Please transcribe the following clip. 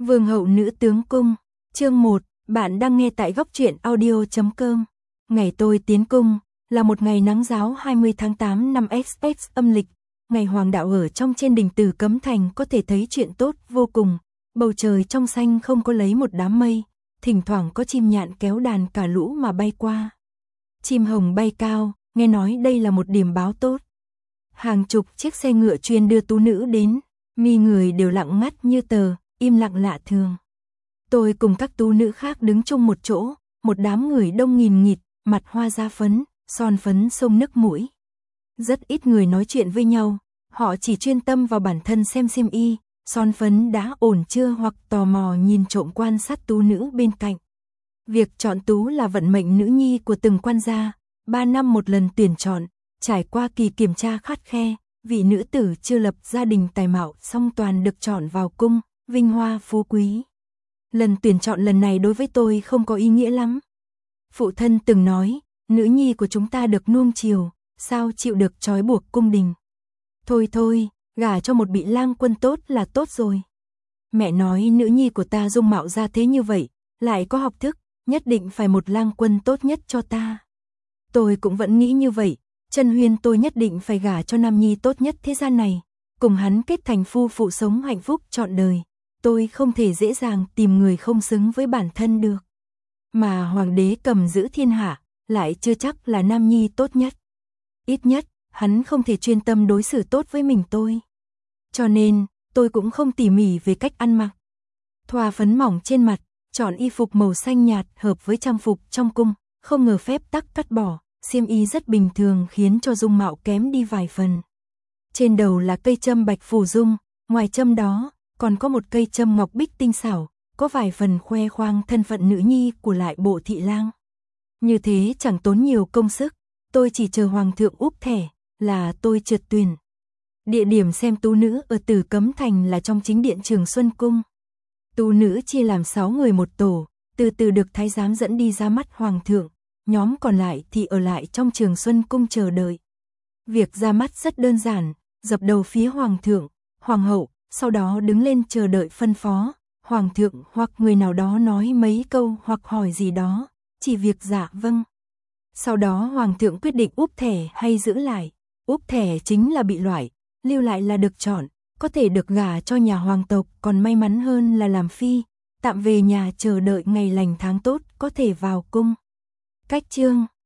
Vương hậu nữ tướng cung, chương 1, bạn đang nghe tại góc truyện audio.com. Ngày tôi tiến cung, là một ngày nắng ráo 20 tháng 8 năm XX âm lịch, ngày hoàng đạo ở trong trên đình Từ Cấm Thành có thể thấy chuyện tốt vô cùng, bầu trời trong xanh không có lấy một đám mây, thỉnh thoảng có chim nhạn kéo đàn cả lũ mà bay qua. Chim hồng bay cao, nghe nói đây là một điểm báo tốt. Hàng chục chiếc xe ngựa chuyên đưa tú nữ đến, mi người đều lặng ngắt như tờ, im lặng lạ thường. Tôi cùng các tú nữ khác đứng chung một chỗ, một đám người đông nghìn nghịt, mặt hoa da phấn, son phấn xông nước mũi. Rất ít người nói chuyện với nhau, họ chỉ chuyên tâm vào bản thân xem xiêm y, son phấn đã ổn chưa hoặc tò mò nhìn trộm quan sát tú nữ bên cạnh. Việc chọn tú là vận mệnh nữ nhi của từng quan gia, 3 năm một lần tuyển chọn, trải qua kỳ kiểm tra khắt khe, vị nữ tử chưa lập gia đình tài mạo song toàn được chọn vào cung, vinh hoa phú quý. Lần tuyển chọn lần này đối với tôi không có ý nghĩa lắm. Phụ thân từng nói, nữ nhi của chúng ta được nuông chiều, sao chịu được trói buộc cung đình. Thôi thôi, gả cho một bị lang quân tốt là tốt rồi. Mẹ nói nữ nhi của ta dung mạo ra thế như vậy, lại có học thức, nhất định phải một lang quân tốt nhất cho ta. Tôi cũng vẫn nghĩ như vậy, Trân Huyên tôi nhất định phải gả cho nam nhi tốt nhất thế gian này, cùng hắn kết thành phu phụ sống hạnh phúc trọn đời. Tôi không thể dễ dàng tìm người không xứng với bản thân được. Mà hoàng đế cầm giữ thiên hạ, lại chưa chắc là nam nhi tốt nhất. Ít nhất, hắn không thể chuyên tâm đối xử tốt với mình tôi. Cho nên, tôi cũng không tỉ mỉ về cách ăn mặc. Thoa phấn mỏng trên mặt, chọn y phục màu xanh nhạt hợp với trang phục trong cung, không ngờ phép tắc cắt bỏ, xiêm y rất bình thường khiến cho dung mạo kém đi vài phần. Trên đầu là cây châm bạch phù dung, ngoài châm đó, còn có một cây châm ngọc bích tinh xảo, có vài phần khoe khoang thân phận nữ nhi của lại bộ thị lang. Như thế chẳng tốn nhiều công sức, tôi chỉ chờ hoàng thượng úp thẻ, là tôi trượt tuyển. Địa điểm xem tú nữ ở Từ Cấm Thành là trong chính điện Trường Xuân Cung. Tú nữ chia làm 6 người một tổ, từ từ được thái giám dẫn đi ra mắt hoàng thượng, nhóm còn lại thì ở lại trong Trường Xuân Cung chờ đợi. Việc ra mắt rất đơn giản, dập đầu phía hoàng thượng, hoàng hậu, sau đó đứng lên chờ đợi phân phó, hoàng thượng hoặc người nào đó nói mấy câu hoặc hỏi gì đó, chỉ việc dạ vâng. Sau đó hoàng thượng quyết định úp thẻ hay giữ lại, úp thẻ chính là bị loại, lưu lại là được chọn, có thể được gả cho nhà hoàng tộc, còn may mắn hơn là làm phi, tạm về nhà chờ đợi ngày lành tháng tốt có thể vào cung. Cách chương